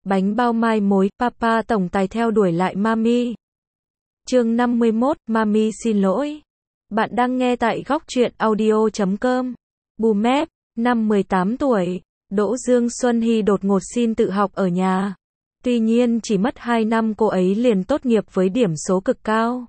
Bánh bao mai mối, Papa tổng tài theo đuổi lại Mami. Chương 51, Mami xin lỗi. Bạn đang nghe tại góc truyện audio.com. Bùm.mép, năm 18 tuổi, Đỗ Dương Xuân Hy đột ngột xin tự học ở nhà. Tuy nhiên chỉ mất 2 năm cô ấy liền tốt nghiệp với điểm số cực cao.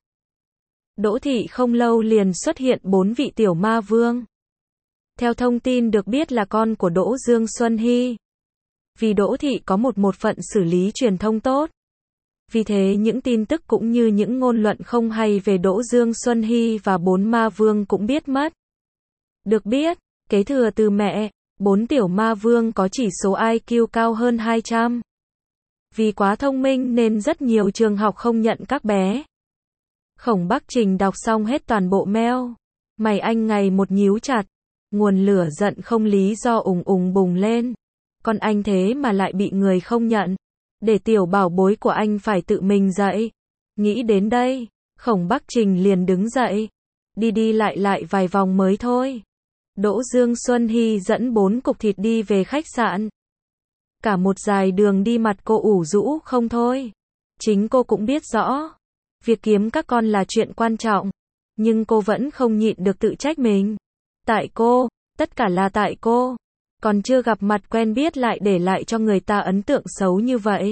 Đỗ thị không lâu liền xuất hiện 4 vị tiểu ma vương. Theo thông tin được biết là con của Đỗ Dương Xuân Hy. Vì Đỗ thị có một phận xử lý truyền thông tốt. Vì thế những tin tức cũng như những ngôn luận không hay về Đỗ Dương Xuân Hy và 4 ma vương cũng biết mất. Được biết, kế thừa từ mẹ, 4 tiểu ma vương có chỉ số IQ cao hơn 200. Vì quá thông minh nên rất nhiều trường học không nhận các bé. Khổng Bắc Trình đọc xong hết toàn bộ mail. Mày anh ngày một nhíu chặt. Nguồn lửa giận không lý do ùng bùng lên. Con anh thế mà lại bị người không nhận. Để tiểu bảo bối của anh phải tự mình dậy. Nghĩ đến đây, Khổng Bắc Trình liền đứng dậy. Đi lại vài vòng mới thôi. Đỗ Dương Xuân Hy dẫn 4 cục thịt đi về khách sạn. Cả một dài đường đi mặt cô ủ rũ không thôi. Chính cô cũng biết rõ. Việc kiếm các con là chuyện quan trọng. Nhưng cô vẫn không nhịn được tự trách mình. Tại cô, tất cả là tại cô. Còn chưa gặp mặt quen biết lại để lại cho người ta ấn tượng xấu như vậy.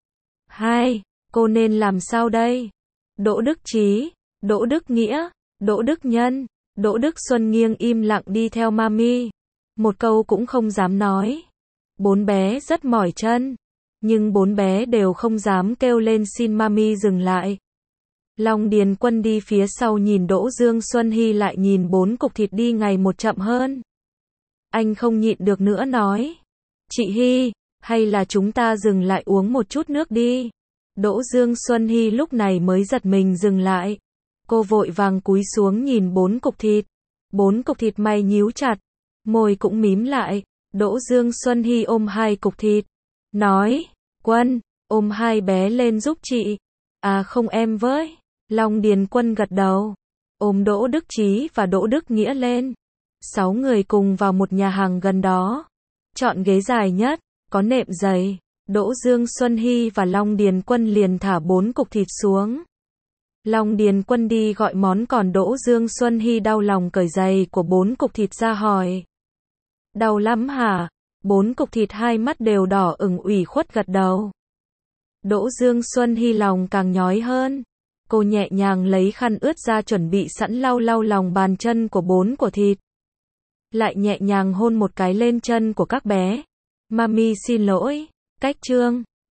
Hai, cô nên làm sao đây? Đỗ Đức Chí, Đỗ Đức Nghĩa, Đỗ Đức Nhân, Đỗ Đức Xuân nghiêng im lặng đi theo Mami. Một câu cũng không dám nói. 4 bé rất mỏi chân. Nhưng 4 bé đều không dám kêu lên xin Mami dừng lại. Long Điền Quân đi phía sau nhìn Đỗ Dương Xuân Hy lại nhìn 4 cục thịt đi ngày một chậm hơn. Anh không nhịn được nữa nói. Chị Hy, hay là chúng ta dừng lại uống một chút nước đi. Đỗ Dương Xuân Hy lúc này mới giật mình dừng lại. Cô vội vàng cúi xuống nhìn 4 cục thịt. 4 cục thịt mày nhíu chặt. Môi cũng mím lại. Đỗ Dương Xuân Hy ôm 2 cục thịt. Nói, Quân, ôm 2 bé lên giúp chị. À không em với. Long Điền Quân gật đầu. Ôm Đỗ Đức Chí và Đỗ Đức Nghĩa lên. 6 người cùng vào một nhà hàng gần đó. Chọn ghế dài nhất, có nệm dày. Đỗ Dương Xuân Hy và Long Điền Quân liền thả 4 cục thịt xuống. Long Điền Quân đi gọi món còn Đỗ Dương Xuân Hy đau lòng cởi giày của 4 cục thịt ra hỏi. Đau lắm hả? 4 cục thịt hai mắt đều đỏ ửng ủy khuất gật đầu. Đỗ Dương Xuân Hy lòng càng nhói hơn. Cô nhẹ nhàng lấy khăn ướt ra chuẩn bị sẵn lau lòng bàn chân của 4 của thịt. Lại nhẹ nhàng hôn một cái lên chân của các bé. Mami xin lỗi. Cách chương